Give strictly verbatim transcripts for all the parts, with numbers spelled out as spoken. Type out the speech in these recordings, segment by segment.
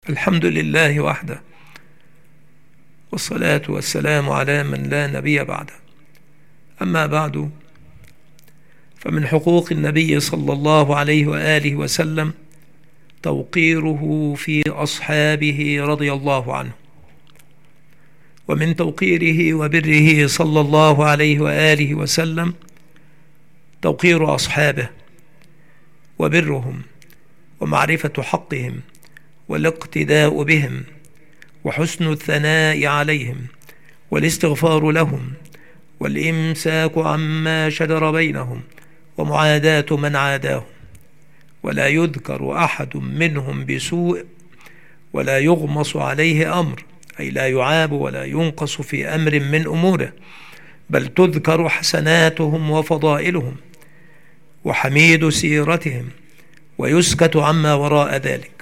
الحمد لله وحده، والصلاة والسلام على من لا نبي بعده. أما بعد، فمن حقوق النبي صلى الله عليه وآله وسلم توقيره في أصحابه رضي الله عنه، ومن توقيره وبره صلى الله عليه وآله وسلم توقير أصحابه وبرهم ومعرفة حقهم والاقتداء بهم وحسن الثناء عليهم والاستغفار لهم والإمساك عما شجر بينهم ومعاداة من عاداهم، ولا يذكر أحد منهم بسوء ولا يغمص عليه أمر، أي لا يعاب ولا ينقص في أمر من أموره، بل تذكر حسناتهم وفضائلهم وحميد سيرتهم ويسكت عما وراء ذلك.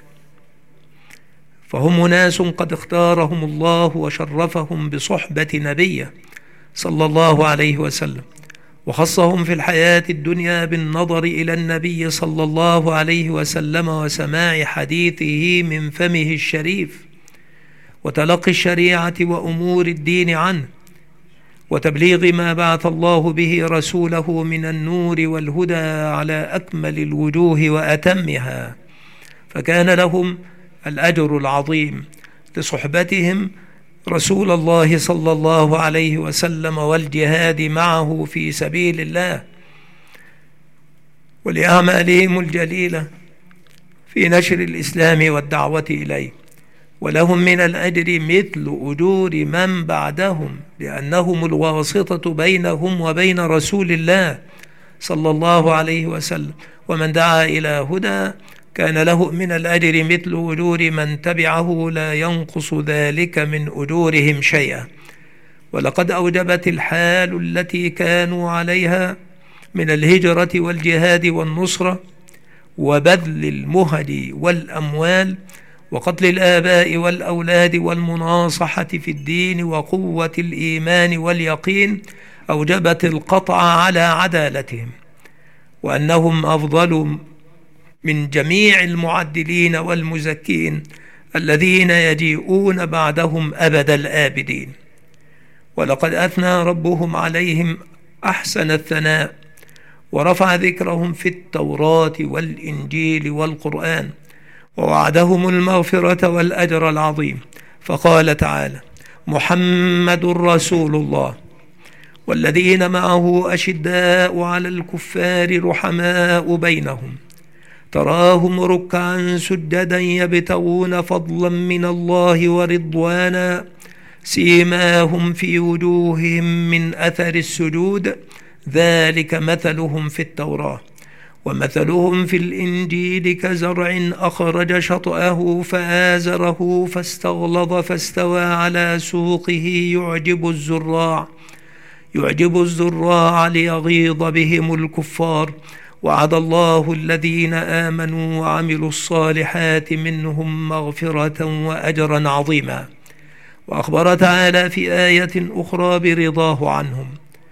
فهم ناس قد اختارهم الله وشرفهم بصحبة نبيه صلى الله عليه وسلم، وخصهم في الحياة الدنيا بالنظر إلى النبي صلى الله عليه وسلم وسماع حديثه من فمه الشريف، وتلقي الشريعة وأمور الدين عنه، وتبليغ ما بعث الله به رسوله من النور والهدى على أكمل الوجوه وأتمها، فكان لهم الأجر العظيم لصحبتهم رسول الله صلى الله عليه وسلم والجهاد معه في سبيل الله، ولأعمالهم الجليلة في نشر الإسلام والدعوة إليه، ولهم من الأجر مثل أجور من بعدهم، لأنهم الواسطة بينهم وبين رسول الله صلى الله عليه وسلم، ومن دعا إلى هدى كان له من الأجر مثل أجور من تبعه لا ينقص ذلك من أجورهم شيئا. ولقد أوجبت الحال التي كانوا عليها من الهجرة والجهاد والنصرة وبذل المهج والأموال وقتل الآباء والأولاد والمناصحة في الدين وقوة الإيمان واليقين، أوجبت القطع على عدالتهم، وأنهم أفضل من جميع المعدلين والمزكين الذين يجيئون بعدهم أبد الآبدين. ولقد أثنى ربهم عليهم أحسن الثناء، ورفع ذكرهم في التوراة والإنجيل والقرآن، ووعدهم المغفرة والأجر العظيم، فقال تعالى: محمد رسول الله والذين معه أشداء على الكفار رحماء بينهم، تراهم ركعا سجدا يبتغون فضلا من الله ورضوانا، سيماهم في وجوههم من أثر السجود، ذلك مثلهم في التوراة ومثلهم في الإنجيل كزرع أخرج شطأه فآزره فاستغلظ فاستوى على سوقه يعجب الزراع يعجب الزراع ليغيظ بهم الكفار، وعد الله الذين آمنوا وعملوا الصالحات منهم مغفرة وأجرا عظيما. وأخبر تعالى في آية أخرى برضاه عنهم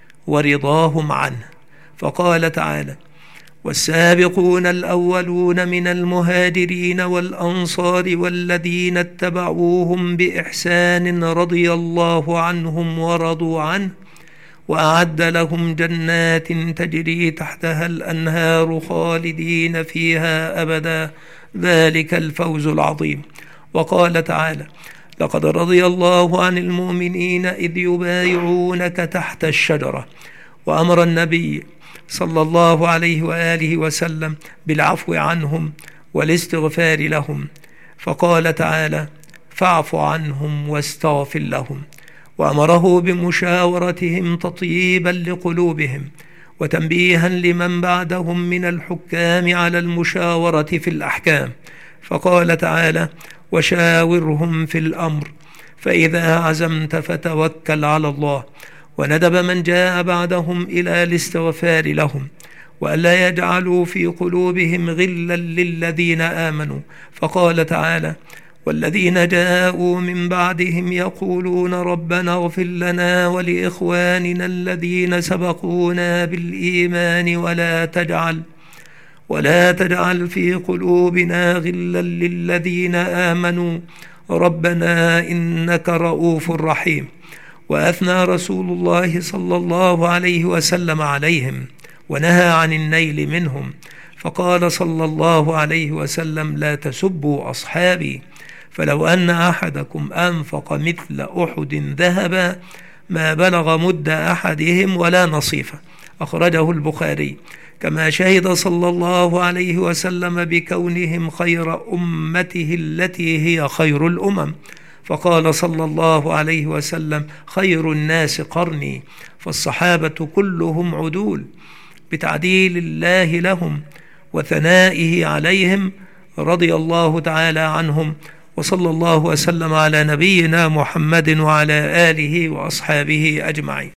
ورضاهم عنه، فقال تعالى: والسابقون الأولون من المهاجرين والأنصار والذين اتبعوهم بإحسان رضي الله عنهم ورضوا عنه، وأعد لهم جنات تجري تحتها الأنهار خالدين فيها أبدا، ذلك الفوز العظيم. وقال تعالى: لقد رضي الله عن المؤمنين إذ يبايعونك تحت الشجرة، وأمر النبي صلى الله عليه وآله وسلم بالعفو عنهم والاستغفار لهم، فقال تعالى: فاعف عنهم واستغفر لهم، وأمره بمشاورتهم تطييبا لقلوبهم وتنبيها لمن بعدهم من الحكام على المشاورة في الأحكام، فقال تعالى: وشاورهم في الأمر فإذا عزمت فتوكل على الله، وندب من جاء بعدهم إلى الاستغفار لهم وألا يجعلوا في قلوبهم غلا للذين آمنوا، فقال تعالى: والذين جاءوا من بعدهم يقولون ربنا اغفر لنا ولإخواننا الذين سبقونا بالإيمان ولا تجعل ولا تجعل في قلوبنا غلا للذين آمنوا ربنا إنك رؤوف رحيم. وأثنى رسول الله صلى الله عليه وسلم عليهم ونهى عن النيل منهم، فقال صلى الله عليه وسلم: لا تسبوا أصحابي، فلو أن أحدكم أنفق مثل أحد ذهبا ما بلغ مد أحدهم ولا نصيفه. أخرجه البخاري. كما شهد صلى الله عليه وسلم بكونهم خير أمته التي هي خير الأمم، فقال صلى الله عليه وسلم: خير الناس قرني، فالصحابة كلهم عدول، بتعديل الله لهم وثنائه عليهم رضي الله تعالى عنهم. وصلى الله وسلم على نبينا محمد وعلى آله وأصحابه أجمعين.